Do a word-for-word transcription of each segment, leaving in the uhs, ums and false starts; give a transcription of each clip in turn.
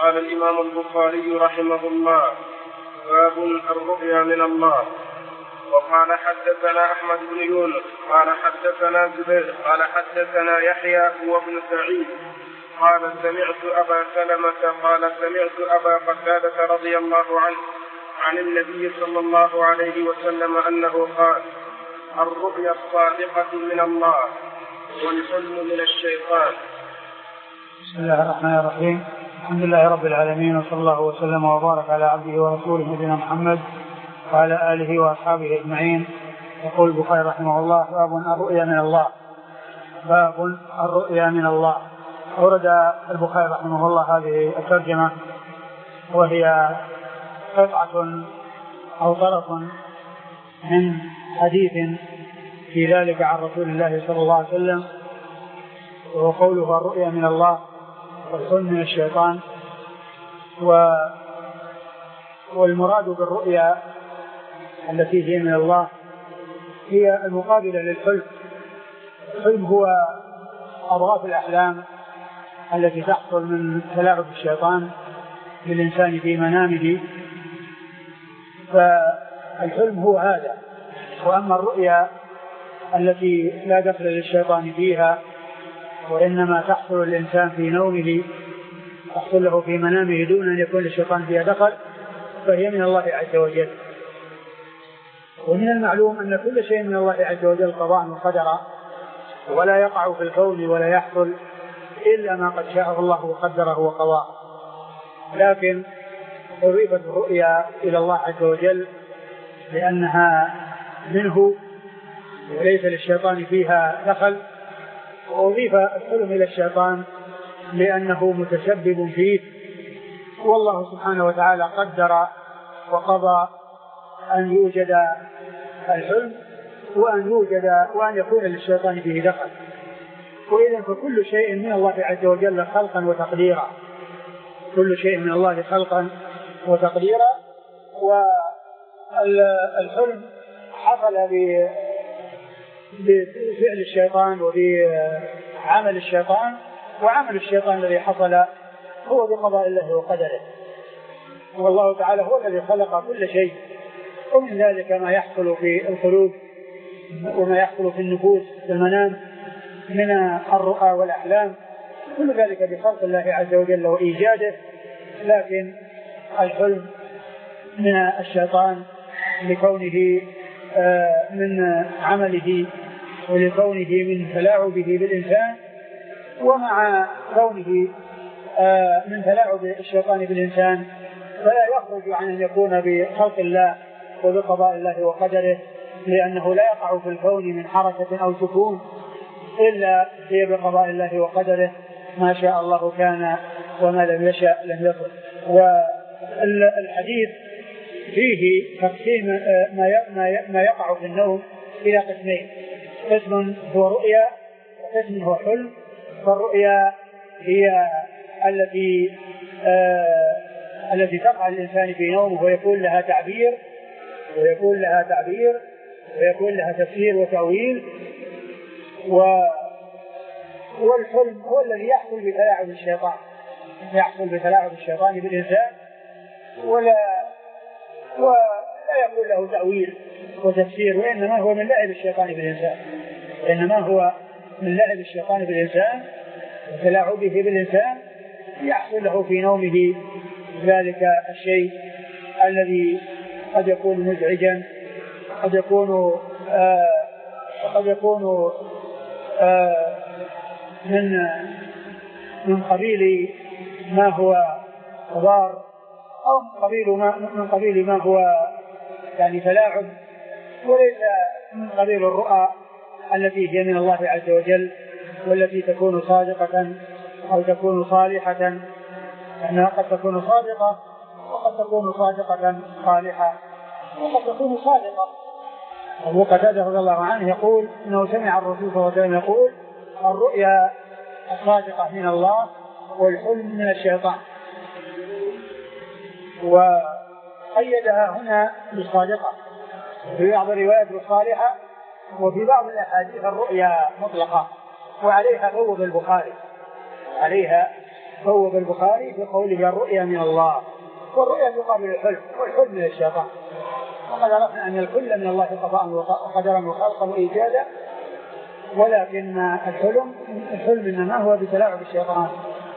قال الإمام البخاري رحمه الله: باب الرؤيا من الله. وقال حدثنا أحمد بن يونس قال حدثنا زبير قال حدثنا يحيى هو ابن سعيد قال سمعت أبا سلمة قال سمعت أبا قتادة رضي الله عنه عن النبي صلى الله عليه وسلم أنه قال: الرؤيا الصادقة من الله والحلم من الشيطان. بسم الله الرحمن الرحيم. الحمد لله رب العالمين، وصلى الله وسلم وبارك على عبده ورسوله نبينا محمد وعلى آله وأصحابه أجمعين. يقول البخاري رحمه الله: باب الرؤيا من الله. باب الرؤيا من الله. أورد البخاري رحمه الله هذه الترجمة وهي قطعة أو طرف من حديث في ذلك عن رسول الله صلى الله عليه وسلم، وهو قوله: الرؤيا من الله والحلم من الشيطان. و والمراد بالرؤيا التي هي من الله هي المقابلة للحلم. الحلم هو أضغاث الأحلام التي تحصل من تلاعب الشيطان للإنسان في منامه، فالحلم هو هذا. وأما الرؤيا التي لا دخل للشيطان فيها وإنما تحصل الإنسان في نومه، تحصل له في منامه دون أن يكون للشيطان فيها دخل، فهي من الله عز وجل. ومن المعلوم أن كل شيء من الله عز وجل قضاء وقدرا، ولا يقع في الكون ولا يحصل إلا ما قد شاءه الله وقدره وقضاه. لكن أضيفت الرؤيا إلى الله عز وجل لأنها منه وليس للشيطان فيها دخل، وأضيف الحلم إلى الشيطان لأنه متسبب فيه، والله سبحانه وتعالى قدر وقضى أن يوجد الحلم وأن يوجد وأن يكون للشيطان فيه دخل. وإذن فكل شيء من الله عز وجل خلقا وتقديرا، كل شيء من الله خلقا وتقديرا. والحلم حصل بفعل الشيطان وبعمل الشيطان، وعمل الشيطان الذي حصل هو بقضاء الله وقدره. والله تعالى هو الذي خلق كل شيء، ومن ذلك ما يحصل في القلوب وما يحصل في النفوس في المنام من الرؤى والأحلام، كل ذلك بخلق الله عز وجل وإيجاده. لكن الحلم من الشيطان لكونه من عمله ولكونه من تلاعبه بالإنسان، ومع كونه من تلاعب الشيطان بالإنسان فلا يخرج عن أن يكون بخلق الله وبقضاء الله وقدره، لأنه لا يقع في الكون من حركة أو سكون إلا هي بقضاء الله وقدره، ما شاء الله كان وما لم يشاء لم يكن. والحديث فيه تقسيم ما يقع في النوم إلى قسمين: قسم هو رؤيا وقسم هو حلم. فالرؤيا هي التي آه التي تقع الإنسان في نومه ويكون لها تعبير ويكون لها تعبير ويكون لها تفسير وتأويل. والحلم هو الذي يحصل بتلاعب الشيطان، يحصل بتلاعب الشيطان بالإنسان، ولا ولا يكون له تأويل وتفسير، وإنما هو من لعب الشيطان بالإنسان إنما هو من لعب الشيطان بالإنسان وتلاعبه بالإنسان، يحصل له في نومه ذلك الشيء الذي قد يكون مزعجا، قد يكون آه قد يكون آه من من قبيل ما هو ضار، أو من قبيل ما من قبيل ما هو يعني تلاعب، وليس من قبيل الرؤى التي هي من الله عز وجل والتي تكون صادقة أو تكون صالحة، أنها قد تكون صادقة وقد تكون صادقة صالحة وقد تكون صادقة. أبو قتادة رضي الله عنه يقول إنه سمع الرسول صلى الله عليه وسلم يقول: الرؤيا الصادقة من الله والحلم من الشيطان. وقيدها هنا بالصادقة، في بعض الروايات بالصالحة، وفي بعض الأحاديث الرؤيا مطلقة، وعليها بوب البخاري عليها هو بالبخاري في قوله الرؤيا من الله، والرؤيا تقابل الحلم، والحلم من الشيطان. وقد عرفنا أن الكل من الله قضاء وقدرا وخلقا وإيجادا، ولكن الحلم الحلم إنما هو بتلاعب الشيطان.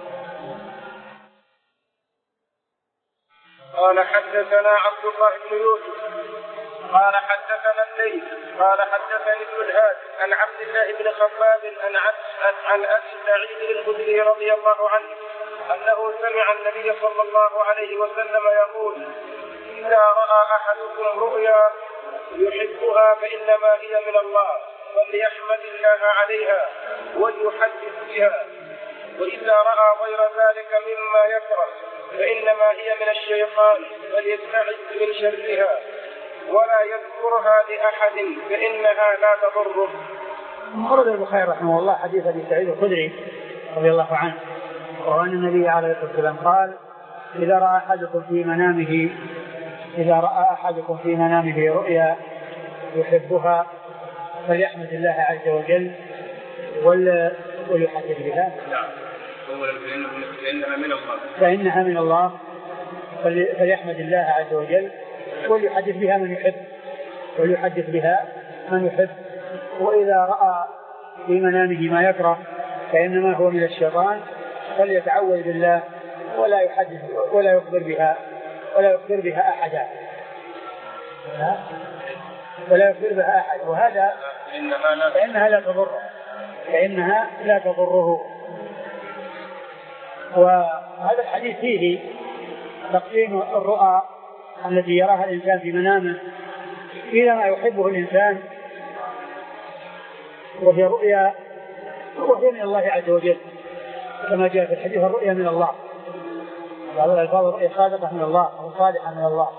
قال حدثنا عبد الله بن يوسف قال حدثنا الليث قال حدثني ابن الهاد عن عبد الله بن خباب عن ابي سعيد الخدري رضي الله عنه انه سمع النبي صلى الله عليه وسلم يقول: اذا راى احدكم رؤيا يحبها فانما هي من الله فليحمد الله عليها وليحدث بها، واذا راى غير ذلك مما يكره فانما هي من الشيطان فليستعذ من شرها ولا يذكرها لأحد فإنها لا تضره. ورد البخاري رحمه الله حديث أبي سعيد الخدري رضي الله عنه وأن النبي عليه الصلاة والسلام قال: إذا رأى أحدكم في منامه إذا رأى أحدكم في منامه رؤيا يحبها فليحمد الله عز وجل وليحدث بها فإنها من الله فإنها من الله فليحمد الله عز وجل وليحدث بها من يحب وليحدث بها من يحب. وإذا رأى في منامه ما يكره فإنما هو من الشيطان فليتعوذ بالله ولا يحدث ولا يخبر بها ولا يخبر بها أحدا ولا يخبر بها أحد، وهذا فإنها لا تضره فإنها لا تضره. وهذا الحديث فيه تقسيم الرؤى التي يراها الإنسان في منامه إلى ما يحبه الإنسان، وهي رؤيا وهي من الله عز وجل كما جاء في الحديث: الرؤيا من الله. بعض الألفاظ الرؤيا صادقة من الله أو صالحة من الله.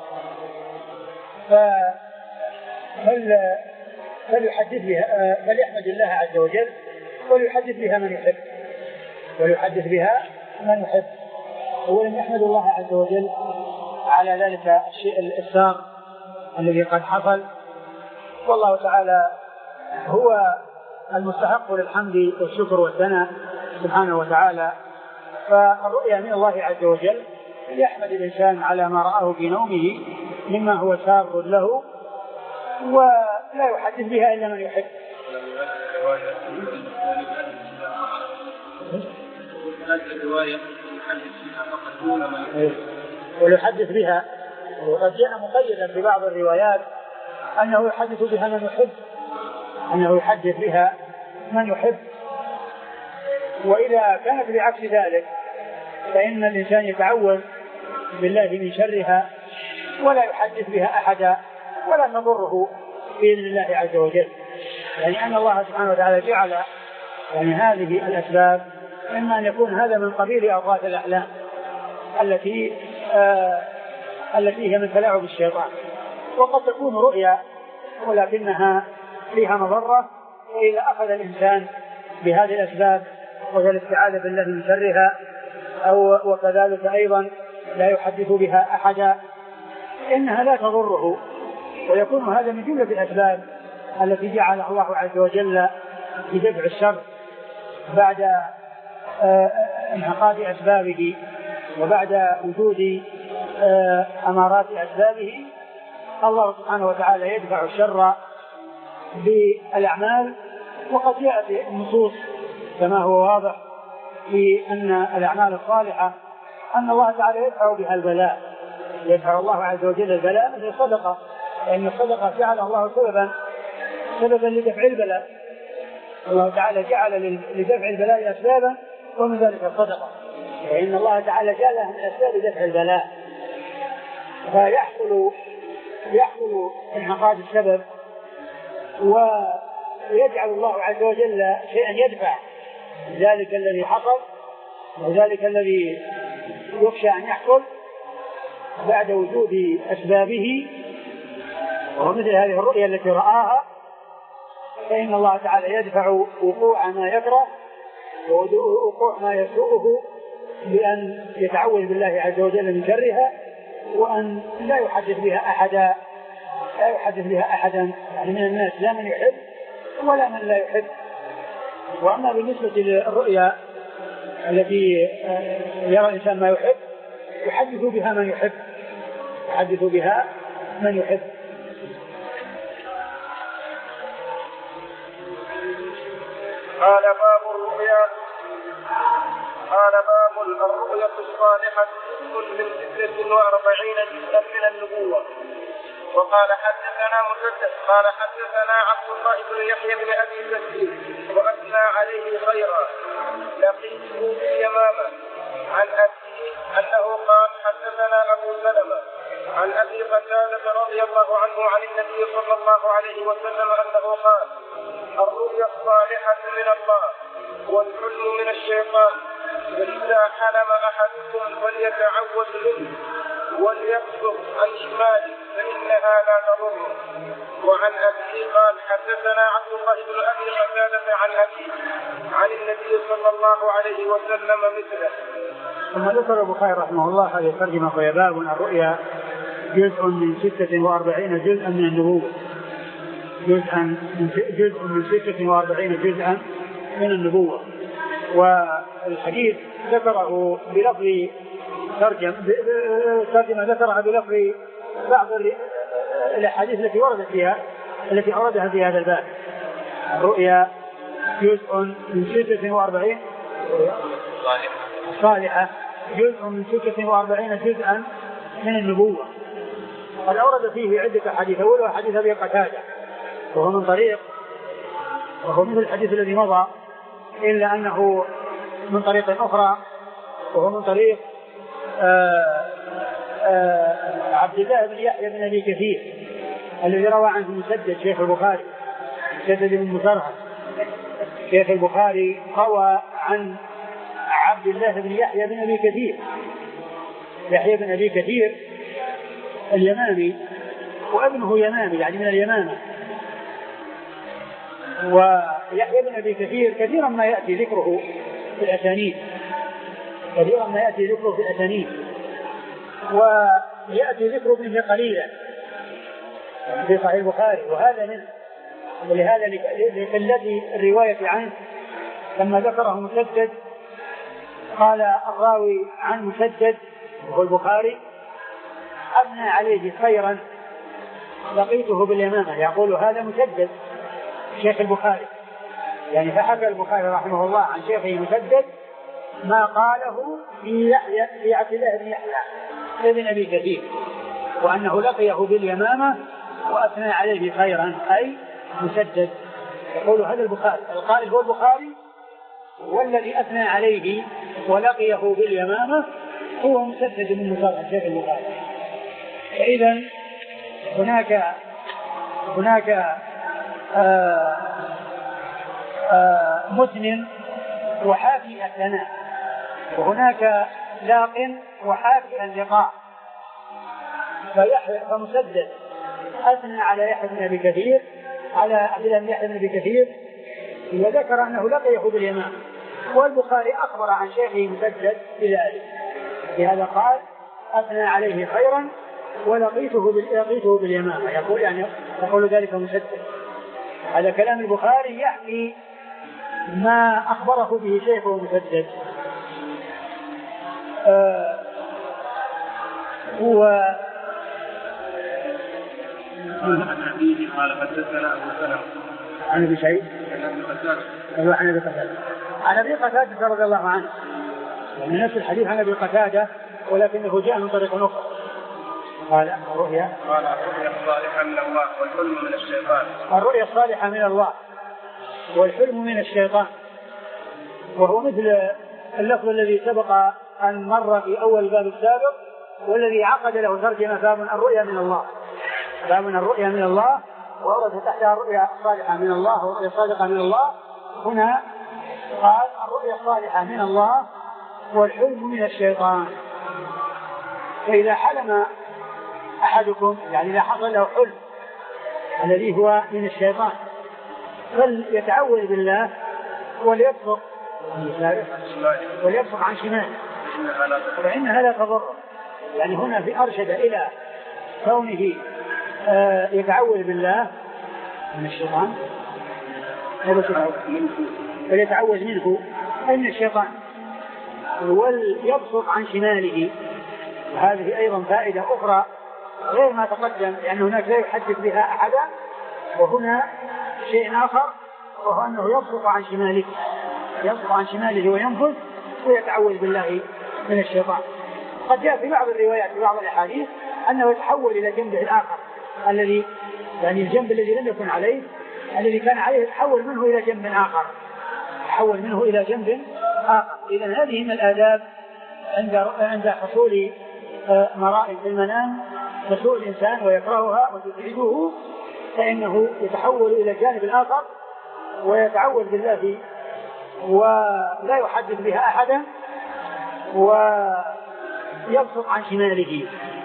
فليحدث بها فليحمد الله عز وجل وليحدث بها من يحب وليحدث بها من يحب ولم يحمد الله عز وجل على ذلك الشيء السار الذي قد حصل، والله تعالى هو المستحق للحمد والشكر والثناء سبحانه وتعالى. فالرؤيا من الله عز وجل يحمد الإنسان على ما رآه في نومه مما هو سار له ولا يحدث بها إلا من يحب. ويحدث بها، وقد جاء مقيدا في بعض الروايات أنه يحدث بها من يحب أنه يحدث بها من يحب. وإذا كانت بعكس ذلك فإن الإنسان يتعوذ بالله من شرها ولا يحدث بها أحدا ولا نضره بإذن الله عز وجل، يعني أن الله سبحانه وتعالى جعل يعني هذه الأسباب إما أن يكون هذا من قبيل أضغاث الأحلام التي آه التي هي من تلاعب الشيطان، وقد تكون رؤيا ولكنها فيها مضرة، وإذا أخذ الإنسان بهذه الأسباب وهي الاستعاذة بالله من شرها أو وكذلك أيضا لا يحدث بها أحدا إنها لا تضره، ويكون هذا من جملة الأسباب التي جعلها الله عز وجل لدفع الشر بعد انعقاد أسبابه وبعد وجود أمارات أسبابه. الله سبحانه وتعالى يدفع الشر بالأعمال، وقد جاءت النصوص كما هو واضح في أن الأعمال الصالحة أن الله تعالى يدفع بها البلاء، يدفع الله عز وجل البلاء مثل الصدقة، لأن الصدقة جعلها الله سببا سببا لدفع البلاء. الله تعالى جعل لدفع البلاء أسبابا ومن ذلك الصدقة، فإن الله تعالى جعلها من أسباب دفع البلاء، فيحصل يحصل انعقاد السبب ويجعل الله عز وجل شيئا يدفع ذلك الذي حصل وذلك الذي يخشى أن يحصل بعد وجود أسبابه. ومثل هذه الرؤيا التي رآها فإن الله تعالى يدفع وقوع ما يكره ووقوع ما يسوءه بأن يتعوذ بالله عز وجل من شرها، وأن لا يحدث بها أحدا لا يحدث بها أحدا يعني من الناس، لا من يحب ولا من لا يحب. وأما بالنسبة للرؤيا التي يرى الإنسان ما يحب يحدث بها من يحب يحدث بها من يحب. قال باب الرؤيا. قال باب الرؤيا الصالحة من ستة وأربعين جزءا من النبوة. وقال حدثنا مسدد قال حدثنا عبد الله بن يحيى بن أبي كثير وأثنى عليه خيرا لقيته في اليمامة عن أبيه أنه قال حدثنا أبو سلمة عن أبي قتادة رضي الله عنه عن النبي صلى الله عليه وسلم أنه قال الرؤيا الصالحة من الله والحلم من الشيطان فإذا حلم أحدكم فليتعوذ منه وليبصر عن شماله فإنها لا تضر. وعن أبي قال حدثنا عبد الله بن أبي قتادة عن أبي عن النبي صلى الله عليه وسلم مثله. ثم ذكر البخاري رحمه الله هذه الترجمة وهي باب الرؤيا جزء من ستة وأربعين جزءا من النبوة جزءا من جزء من ستة وأربعين جزءا من النبوة. والحديث ذكره بلفظ ترجم ترجمة ذكرها بلفظ بعض الأحاديث التي وردت فيها التي أوردها في هذا الباب. الرؤيا جزء من ستة وأربعين صالحة جزء من ستة وأربعين جزءا من النبوة. قد أورد فيه عدة حديث. أولها حديث أبي قتادة وهو من طريق وهو مثل الحديث الذي مضى إلا أنه من طريق أخرى وهو من طريق آآ آآ عبد الله بن يحيى بن أبي كثير الذي روى عنه مسدد شيخ البخاري مسدد بن مسرهد شيخ البخاري روى عن عبد الله بن يحيى بن أبي كثير يحيى بن أبي كثير اليمامي وابنه يمامي يعني من اليمامة. ويحيى بن أبي كثير كثيرا ما يأتي ذكره في الأسانيد كثيرا ما يأتي ذكره في الأسانيد ويأتي ذكره منه قليلا في صحيح البخاري وهذا منه. ولهذا لقلة الرواية عنه لما ذكره مسدد قال الراوي عن مسدد وهو البخاري أبنى عليه خيرا لقيته باليمامة. يقول هذا مسدد شيخ البخاري يعني فحكى البخاري رحمه الله عن شيخه مسدد ما قاله في يحيى في عبد الله بن يحيى بن أبي كثير وأنه لقيه باليمامة وأثنى عليه خيرا أي مسدد. يقول هذا البخاري القائل هو البخاري والذي أثنى عليه ولقيه باليمامة هو مسدد بن مسرهد شيخ البخاري. فإذا هناك هناك آآ آآ متن وحافي الثناء وهناك لاق وحافي اللقاء. فيحيى فمسدد أثنى على يحيى بن أبي كثير على عبد الله بن يحيى بن أبي كثير وذكر أنه لقيه باليمامة والبخاري أخبر عن شيخه مسدد بذلك لهذا قال أثنى عليه خيرا ولقيته لقيته باليمامة. يقول يعني يقول ذلك مسدد. هذا كلام البخاري يحكي ما أخبره به شيخه مسدد. آه هو عن أبيه قال حدثنا أبو سلمة عن أبي شيء عن أبي قتادة عن أبي قتادة رضي الله عنه يعني نفس الحديث عن أبي قتادة ولكنه جاء من طريق أخرى. قال الرؤيا قال الرؤيا الصالحة من الله والحلم من الشيطان. الرؤيا الصالحة من الله والحلم من الشيطان وهو مثل اللفظ الذي سبق أن مر في أول باب السابق والذي عقد له ترجمة باب الرؤيا من الله باب الرؤيا من الله وورد تحتها الرؤيا الصالحة من الله والرؤيا الصادقة من الله. هنا قال الرؤيا الصالحة من الله والحلم من الشيطان. فإذا حلم أحدكم يعني إذا حصل له حلم الذي هو من الشيطان فليتعوذ بالله وليبصق وليبصق عن شماله فإنها لا تضر. يعني هنا في أرشد إلى كونه آه يتعوذ بالله من الشيطان فليتعوذ منه أي من الشيطان وليبسط عن شماله. وهذه أيضا فائدة أخرى غير ما تقدم، لأن هناك لا يحدث بها أحدا، وهنا شيء آخر وهو أنه يبسط عن شماله، يبسط عن شماله وينفذ ويتعوذ بالله من الشيطان. قد جاء في بعض الروايات في بعض الأحاديث أنه يتحول إلى جنبه الآخر الذي يعني الجنب الذي لم يكن عليه الذي كان عليه يتحول منه إلى جنب آخر يتحول منه إلى جنب آخر. إذن هذه من الآداب عند عند حصول مرائي في المنام تسوء الإنسان ويكرهها وتزعجه، فإنه يتحول إلى الجانب الآخر ويتعوذ بالله ولا يحدث بها أحدا ويبسط عن شماله.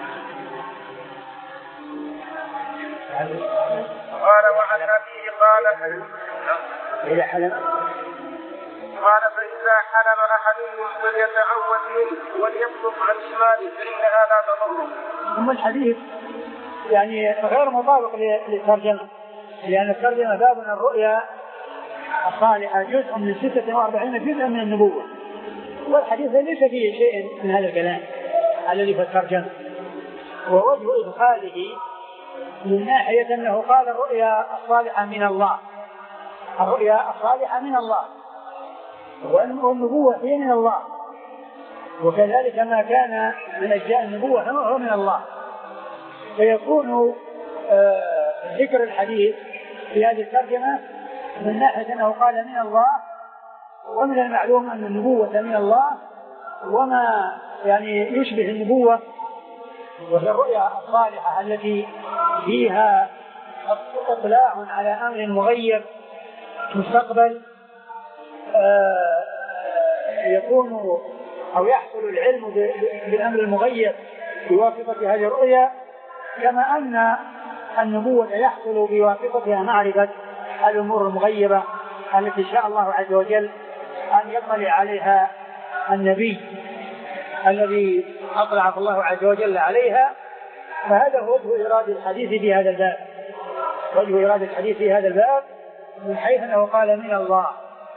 قال وعن أبيه قال إذا حلم قال فإذا حلم أحدهم فليتعوذ منه وليبسط عن شماله فإنها لا تضره. ثم الحديث يعني غير مطابق للترجمة، لأن الترجمة باب الرؤيا الصالحة جزء من ستة وأربعين جزءا من النبوة، والحديث ليس فيه شيء من هذا الكلام الذي في الترجمة. ووجه إدخاله من ناحية أنه قال الرؤيا الصالحة من الله، الرؤيا الصالحة من الله، والنبوة هي من الله، وكذلك ما كان من أجزاء النبوة هو من الله، فيكون آه ذكر الحديث في هذه الترجمة من ناحية أنه قال من الله، ومن المعلوم أن النبوة من الله، وما يعني يشبه النبوة وهي الرؤيا الصالحة التي فيها اطلاع على أمر مغيب مستقبل آه يكون أو يحصل العلم بالأمر المغيب بواسطة هذه الرؤيا، كما أن النبوة يحصل بواسطتها معرفة الأمور المغيبة التي شاء الله عز وجل أن يطلع عليها النبي الذي أطلع الله عز وجل عليها. فهذا هو وجه إرادة الحديث في هذا الباب، وجه إرادة الحديث في هذا الباب من حيث أنه قال من الله،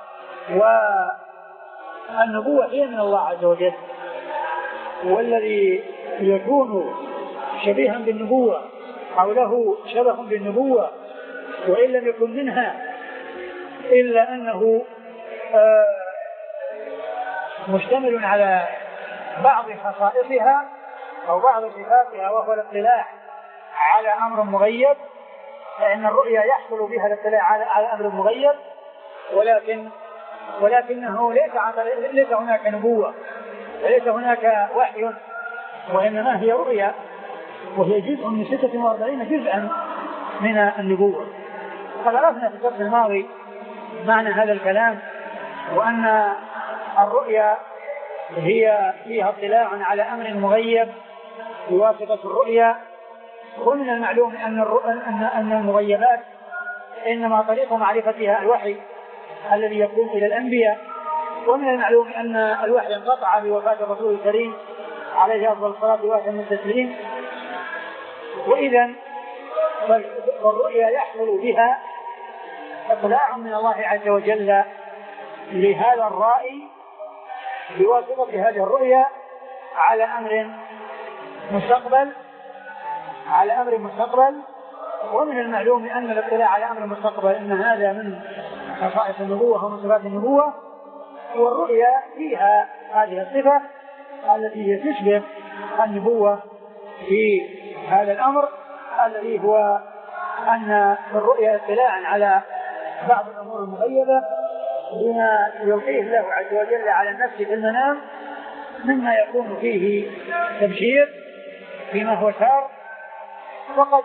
والنبوة هي من الله عز وجل، والذي يكون شبيها بالنبوة أو له شبه بالنبوة وإن لم يكن منها إلا أنه مشتمل على بعض خصائصها أو بعض صفاتها وهو الاطلاع على أمر مغيب، فإن الرؤيا يحصل بها الاطلاع على أمر مغيب، ولكن ولكنه ليس ليس هناك نبوة وليس هناك وحي، وإنما هي رؤيا، وهي جزء من ستة وأربعين جزءا من النبوة. قد عرفنا في الدرس الماضي معنى هذا الكلام، وأن الرؤيا هي فيها اطلاع على أمر مغيب بواسطة الرؤيا، ومن المعلوم أن أن المغيبات إنما طريق معرفتها الوحي الذي يكون إلى الأنبياء، ومن المعلوم أن الوحي انقطع بوفاة الرسول الكريم عليه أفضل الصلاة وأتم التسليم. وإذا فالرؤيا يحصل بها اطلاع من الله عز وجل لهذا الرائي بواسطة هذه الرؤيا على أمر مستقبل على أمر مستقبل ومن المعلوم أن الاطلاع على أمر مستقبل إن هذا من خصائص النبوة ومن صفات النبوة، والرؤيا فيها هذه الصفة التي تشبه النبوة في هذا الأمر الذي هو أن الرؤيا اطلاع على بعض الأمور المغيبة بما يلقيه الله عز وجل على النفس في المنام مما يكون فيه تبشير فيما هو شر. وقد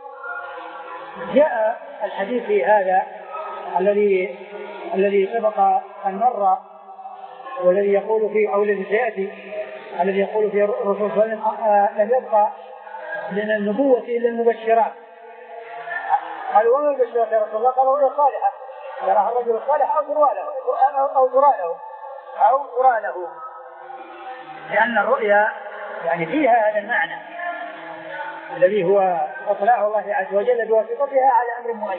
جاء الحديث في هذا الذي الذي سبق أن مر والذي يقول فيه أو الذي سيأتي الذي يقول فيه الرسول صلى الله عليه وسلم لم يبقى من النبوة إلا المبشرات. قالوا وما البشرات يا رسول الله؟ قالوا هي صالحة، يراها الرجل الصالح أو ترى له أو ترى له أو ترى له، لأن الرؤيا يعني فيها هذا المعنى الذي هو اطلاع الله عز وجل بواسطتها على أمر مغيب،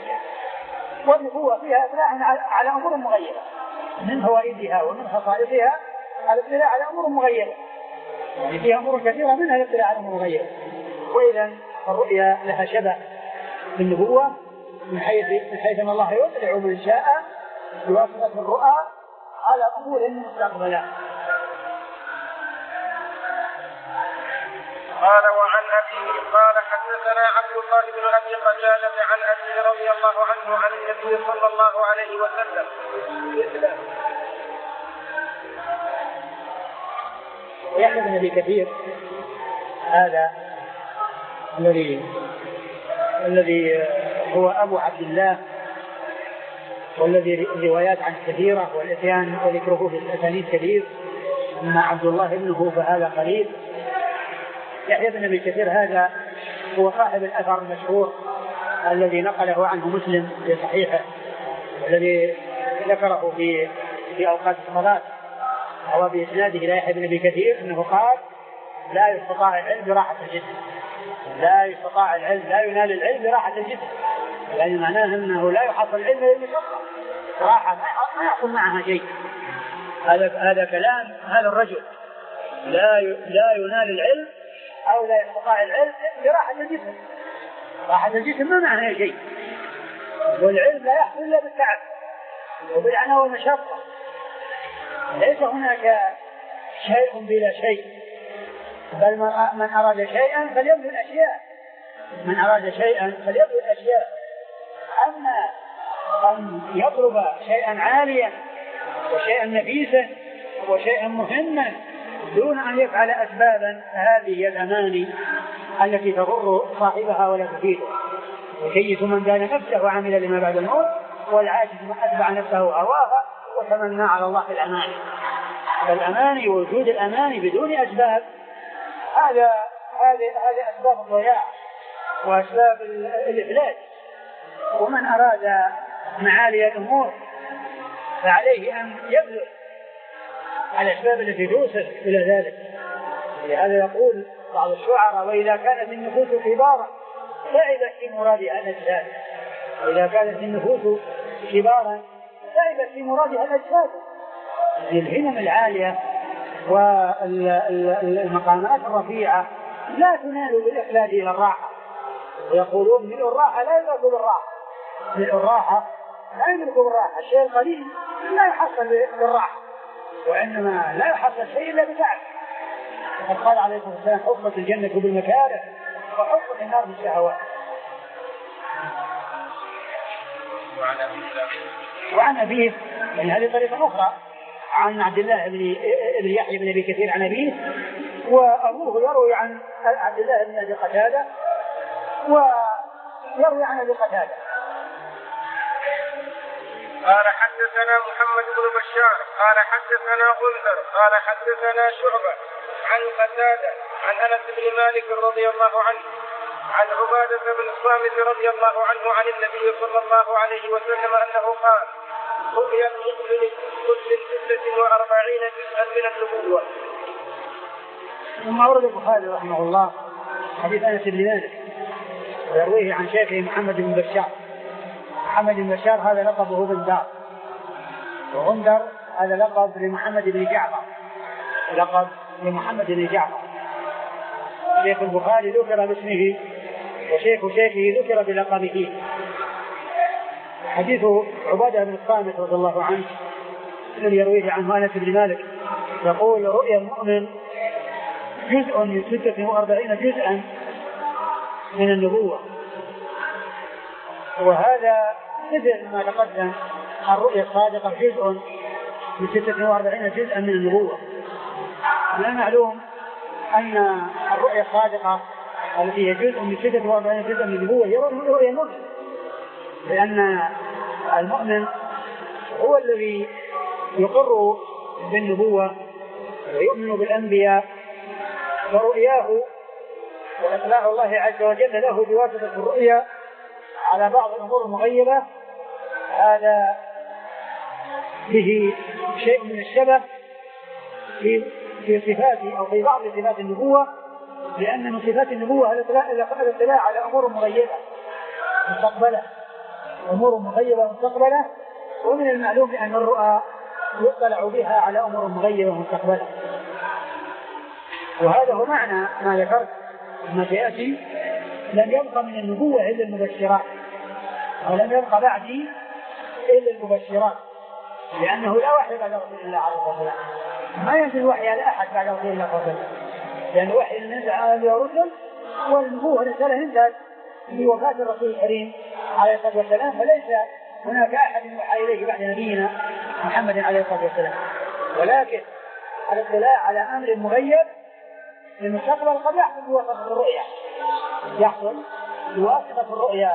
والنبوة فيها اطلاع على أمور مغيبة من فوائدها ومن خصائصها الاطلاع على أمور مغيبة، يعني فيها أمور كثيرة منها الاطلاع على أمور مغيبة. وإذا الرؤيا لها شبه بالنبوة من حيث من حيث أن الله يطلع من شاء بواسطة الرؤى على أمور مستقبلة. قال وعن أبيه قال حدثنا عبد الله بن أبي قتادة عن أبيه رضي الله عنه عن النبي صلى الله عليه وسلم. يحيى بن أبي كثير هذا الذي الذي هو أبو عبد الله، والذي الروايات عن كثيرة والإتيان وذكره في الأسانيد كثير، أما عبد الله ابنه فهذا قليل. يحيى بن أبي كثير هذا هو صاحب الأثر المشهور الذي نقله عنه مسلم في صحيحه، الذي ذكره في في أوقات الصلاة، أو بإسناده إلى يحيى بن أبي كثير أنه قال لا يستطاع العلم براحة الجسم، لا يستطاع العلم لا ينال العلم براحة الجسم، يعني معناه أنه لا يحصل العلم للمشقة، راحة ما يحصل معها شيء. هذا هذا كلام هذا الرجل، لا لا ينال العلم أو لا يستطاع العلم براحة الجسم. راحة الجسم ما معناها شيء، والعلم لا يحصل إلا بالتعب وبالعناء والمشقة. ليس هناك شيء بلا شيء، بل من أراد شيئا فليبذل الأشياء، من أراد شيئا فليبذل الأشياء. أما أن يطلب شيئا عاليا وشيئا نفيسا وشيئا مهما دون أن يفعل أسبابا، هذه الأماني التي تضر صاحبها ولا تفيده. وكيس من دان نفسه وعمل لما بعد الموت، والعاجز من أتبع نفسه هواها وتمنى على الله الأماني. فالأماني ووجود الأماني بدون أسباب هذا هذه هذه أسباب الضياع وأسباب الإفلاس. ومن أراد معالي الأمور فعليه أن يبذل الأسباب التي توصل إلى ذلك. لهذا يقول بعض الشعراء وإذا كانت النفوس كبارا تعبت في مرادها الأجساد، وإذا كانت النفوس كبارا تعبت في مرادها الأجساد. الهمم العالية والمقامات الرفيعة لا تنال بالإخلاد إلى الراحة، ويقولون ملء الراحة لا يدرك بالراحة، ملء الراحة لا يدرك بالراحة، الشيء القليل لا يحصل بالراحة، وإنما لا يحصل شيء إلا بتعب. وقد قال عليه الصلاة والسلام حفت الجنة بالمكاره وحفت النار بالشهوات. وعن أبيه يعني هذه طريقة أخرى عن عبد الله بن يحيى بن أبي كثير عن أبيه، وأبوه يروي عن عبد الله بن أبي قتادة ويروي عن أبي قتادة. قال حدثنا محمد بن بشار قال حدثنا غندر قال حدثنا شعبة عن قتادة عن أنس بن مالك رضي الله عنه عن عبادة بن الصامت رضي الله عنه عن النبي صلى الله عليه وسلم أنه قال رؤيا المؤمن كل ستة وأربعين جزءا من النبوة. ثم أورد البخاري رحمه الله حديث أنس بن مالك ويرويه عن شيخه محمد بن بشار. محمد بن بشار هذا لقبه بندار، وغندر هذا لقب لمحمد بن جعفر، لقب لمحمد بن جعفر. شيخ البخاري ذكر باسمه وشيخ شيخه ذكر بلقبه. حديث عبادة بن الصامت رضي الله عنه الذي يرويه عنه أنس بن مالك يقول رؤيا المؤمن جزء من ستة وأربعين جزءا من النبوة. وهذا مثل ما تقدم الرؤيا الصادقة جزء من ستة وأربعين جزءا من النبوة. من المعلوم أن الرؤيا الصادقة التي هي جزء من ستة وأربعين جزءا من النبوة هي رؤيا المؤمن، لأن المؤمن هو الذي يقر بالنبوة ويؤمن بالأنبياء، ورؤياه وإطلاع الله عز وجل له بواسطة الرؤيا على بعض الأمور المغيبة هذا به شيء من الشبه في في صفات أو في بعض صفات النبوة، لأن من صفات النبوة الاطلاع على أمور مغيبة مستقبلة، أمور مغيبة مستقبلة. ومن المعلوم أن الرؤى يطلع بها على أمور مغيبة مستقبلا. وهذا هو معنى ما ذكرت ما سيأتي: لم يبقى من النبوة إلا المبشرات، أو لم يبقى بعدي إلا المبشرات، لأنه لا وحي بعد رسول الله عليه الصلاة والسلام، ما ينزل وحي على أحد بعد رسول الله صلى الله عليه وسلم، لأن الوحي نزل على الرسل والنبوة رسالة نزلت بوفاة الرسول الكريم عليه الصلاة والسلام، فليس هناك أحد يوحى إليه بعد نبينا محمد عليه الصلاة والسلام. ولكن الاطلاع على أمر مغيب للمستقبل قد يحصل بواسطة الرؤيا، يحصل بواسطة الرؤيا،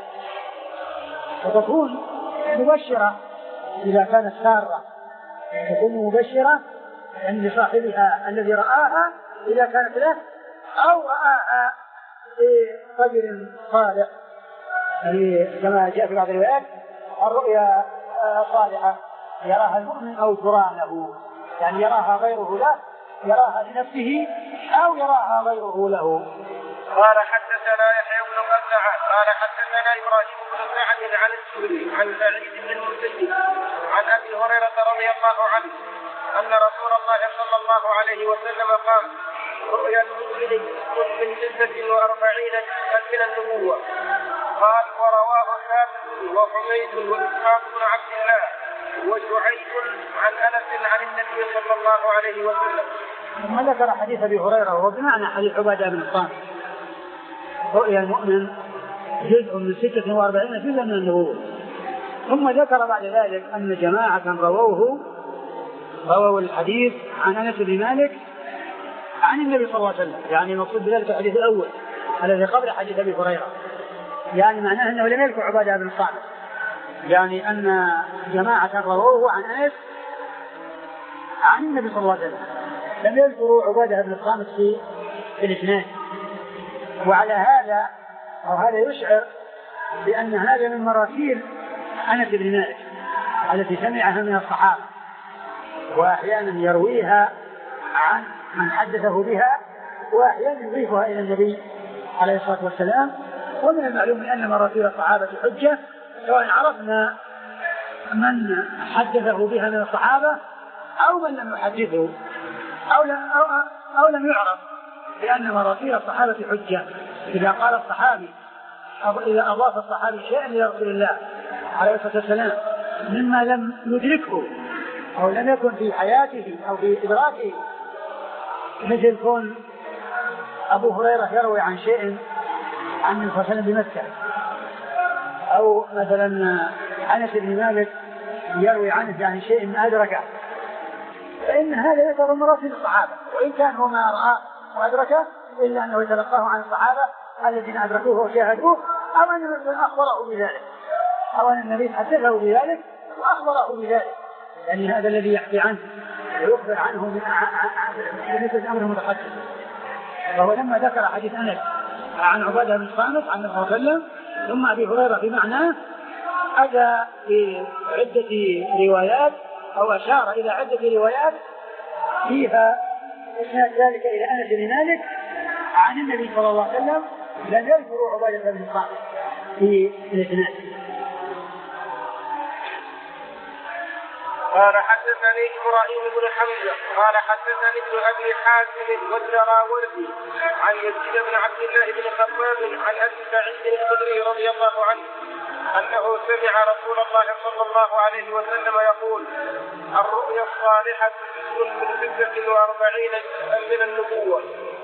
وتكون مبشرة إذا كانت سارة، تكون مبشرة عند صاحبها الذي رآها إذا كانت له، أو رآها في قدر صالح، يعني كما جاء في بعض الروايات: الرؤيا صالحة يراها المؤمن أو ترى له، يعني يراها غيره له، يراها لنفسه أو يراها غيره له. قال حدثنا يحيى بن قزعة قال حدثنا إبراهيم بن سعد عن الزهري عن سعيد بن المسيب عن أبي هريرة رضي الله عنه أن رسول الله صلى الله عليه وسلم قال: رؤيا المؤمن من ستة وأربعين من النبوة. قال: ورواه ثابت وحميد وإسحاق بن عبد الله وشعيب عن أنس عن النبي صلى الله عليه وسلم. ثم ذكر حديث أبي هريرة وهو بمعنى حديث عبادة بن الصامت: رؤيا المؤمن جزء من ستة وأربعين جزءا من النبوة. ثم ذكر بعد ذلك أن جماعة رووه رووا الحديث عن أنس بن مالك عن النبي صلى الله عليه وسلم، يعني المقصود بذلك الحديث الأول الذي قبل حديث أبي هريرة، يعني معناه أنه لم يذكر عبادة بن الصامت، يعني أن جماعة رووه عن أنس عن النبي صلى الله عليه وسلم، لم يذكروا عبادة بن الصامت في الاثنين. وعلى هذا أو هذا يشعر بأن هذا من مراسيل أنس بن مالك التي سمعها من الصحابة، وأحيانا يرويها عن من حدثه بها، وأحيانا يضيفها إلى النبي عليه الصلاة والسلام. ومن المعلوم أن مراسيل الصحابة حجة، سواء عرفنا من حدثه بها من الصحابة أو من لم يحدثه، أو لم, أو أو لم يعرف، لأن مراسيل الصحابة حجة. إذا قال الصحابي أو إذا أضاف الصحابي شيئا إلى رسول الله عليه الصلاة والسلام مما لم يدركه أو لم يكن في حياته أو في إدراكه، مثل كون أبو هريرة يروي عن شيء عن النبي صلى الله عليه وسلم بمكة، أو مثلا أنس بن مالك يروي عنه عن شيء ما أدركه، فإن هذا يعتبر مراسيل الصحابة، وإن كان هو ما رأى وأدركه إلا أنه يتلقاه عن الصحابة الذين أدركوه وشاهدوه، أو أن النبي أخبره بذلك، أو أن النبي حدثه بذلك وأخبره بذلك، يعني هذا الذي يحكي عنه ويخبر عنه من مثل أمر متقدم. وهو لما ذكر حديث أنس عن عبادة بن الصامت عن النبي صلى الله عليه وسلم ثم أبي هريرة في معناه، أتى في عدة روايات أو أشار إلى عدة روايات فيها إسناد ذلك إلى أنس بن مالك عن النبي صلى الله عليه وسلم، لم يذكروا عبادة بن الصامت في الإسناد. قال حدثني إبراهيم بن حمزة قال حدثني ابن أبي حازم والدراوردي عن يزيد بن عبد الله بن خباب عن أبي سعيد الخدري رضي الله عنه أنه سمع رسول الله صلى الله عليه وسلم يقول: الرؤيا الصالحة جزء من ستة وأربعين من النبوة.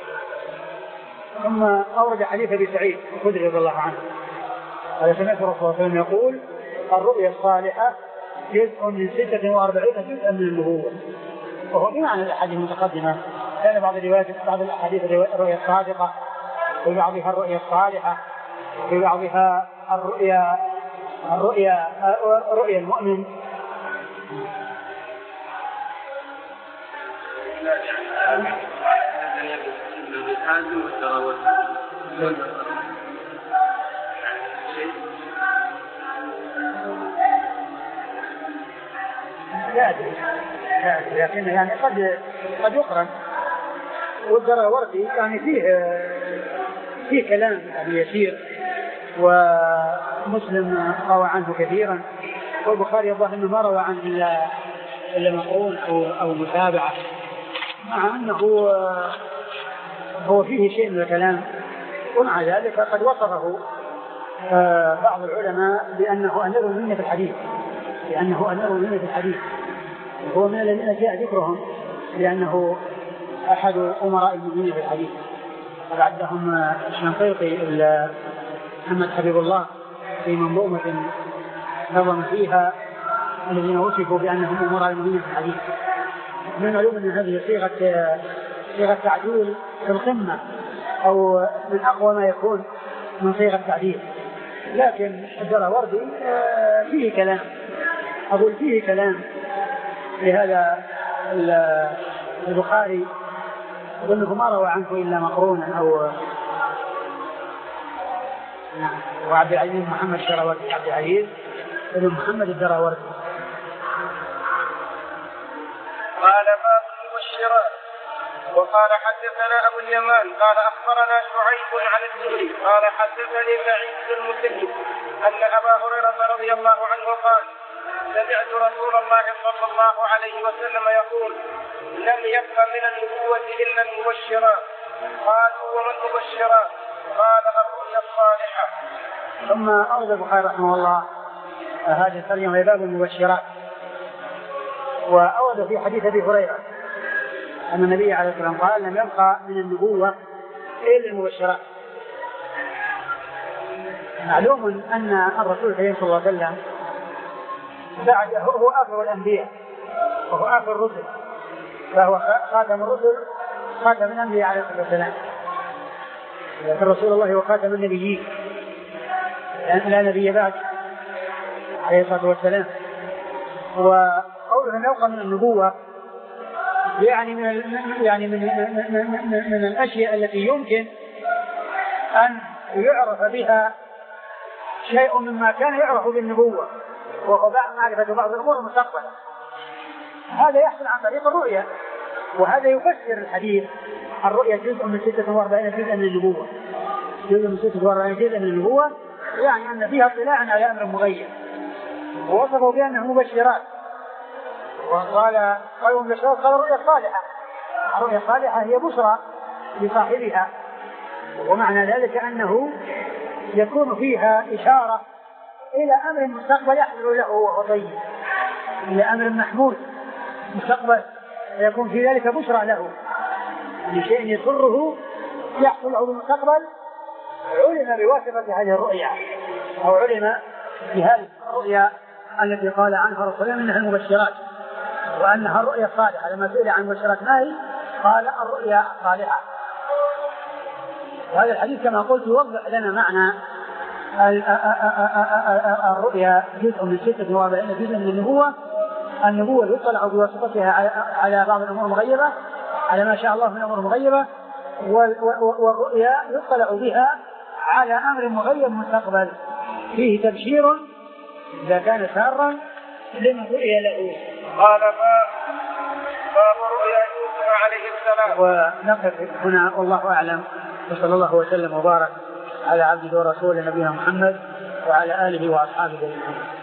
ثم أورد حديث أبي سعيد الخدري رضي الله عنه قال: سمعت رسول الله صلى الله عليه وسلم يقول: الرؤيا الصالحة جزء من ستة وأربعين جزءا من النبوة. وهو بمعنى الأحاديث المتقدمة، كان بعض الروايات بعض الأحاديث الرؤيا الصادقة، وفي بعضها الرؤيا الصالحة، وفي بعضها الرؤيا الرؤيا رؤيا المؤمن. لا أدري لكن يعني قد قد يقرن. والدراوردي يعني فيه فيه كلام يعني يسير، ومسلم روى عنه كثيرا، والبخاري الظاهر انه ما روى عنه الا إلا مقرون أو أو متابعة، مع أنه هو فيه شيء من الكلام، ومع ذلك قد وصفه بعض العلماء بأنه أمير المؤمنين في الحديث، لأنه أمير المؤمنين في الحديث، وهو من الذين جاء ذكرهم لأنه أحد أمراء المؤمنين في الحديث. وبعدهم الشنقيطي محمد حبيب الله في منظومة نظم فيها الذين وصفوا بأنهم أمراء المؤمنين في الحديث. من المعلوم أن هذه صيغة صيغة تعديل في القمة، أو من أقوى ما يكون من صيغة تعديل، لكن الدراوردي فيه كلام، أقول فيه كلام لهذا البخاري، أظنه ما روى عنه إلا مقرونا أو وعبد العزيز محمد الدراوردي، عبد العزيز بن محمد الدراوردي. قال باب المبشرات. وقال حدثنا أبو اليمان قال أخبرنا شعيب عن الزهري قال حدثني سعيد بن المسيب أن أبا هريرة رضي الله عنه قال سمعت رسول الله صلى الله عليه وسلم يقول لم يبق من النبوة إلا المبشرات. قالوا وما المبشرات؟ قال الرؤيا الصالحة. ثم أورد البخاري رحمه الله هذه الترجمة باب المبشرات، وأورد في حديث أبي هريرة أن النبي عليه الصلاة والسلام قال لم يبقى من النبوة إلا المبشرات. معلوم أن الرسول صلى الله عليه وسلم بعد هو آخر الأنبياء وهو آخر الرسل، فهو خاتم الرسل، خاتم الأنبياء عليه الصلاة والسلام. الرسول الله هو خاتم النبيين، لأن لا نبي بعد عليه الصلاة والسلام. وقوله أن يبقى من النبوة يعني من يعني من من, من, من الأشياء التي يمكن أن يعرف بها شيء مما كان يعرف بالنبوة، وهو معرفة بعض الأمور المستقبلة. هذا يحصل عن طريق الرؤيا، وهذا يفسر الحديث الرؤيا جزء من ستة وأربعين جزءا من النبوة، جزء من ستة وأربعين جزءا من النبوة، يعني أن فيها اطلاع على أمر مغير، ووصفوا بأنه مبشرات. وقال قالوا مبشرات، قال الرؤيا الصالحة. الرؤيا الصالحة هي بشرى لصاحبها، ومعنى ذلك أنه يكون فيها إشارة إلى أمر مستقبل يحصل له وهو طيب، إلى أمر محمود مستقبل يكون في ذلك بشرى له، لشيء يسره يحصل له بالمستقبل، علم بواسطة هذه الرؤيا، أو علم بهذه الرؤيا التي قال عنها رسول الله إنها المبشرات، وأنها الرؤيا الصالحة. لما سئل عن مبشرات ما هي قال الرؤيا الصالحة. وهذا الحديث كما قلت يوضح لنا معنى الرؤيا جزء من ستة وأربعين جزء من النبوة. النبوة يطلع بواسطتها على بعض الأمور المغيبة، على ما شاء الله من أمور مغيبة، والرؤيا يطلع بها على أمر مغيب مستقبل فيه تبشير إذا كان سارا لمن رؤيا له. قال باب رؤيا يوسف عليه السلام. ونقف هنا والله أعلم، وصلى الله وسلم وبارك على عبده ورسوله نبينا محمد وعلى آله وأصحابه أجمعين.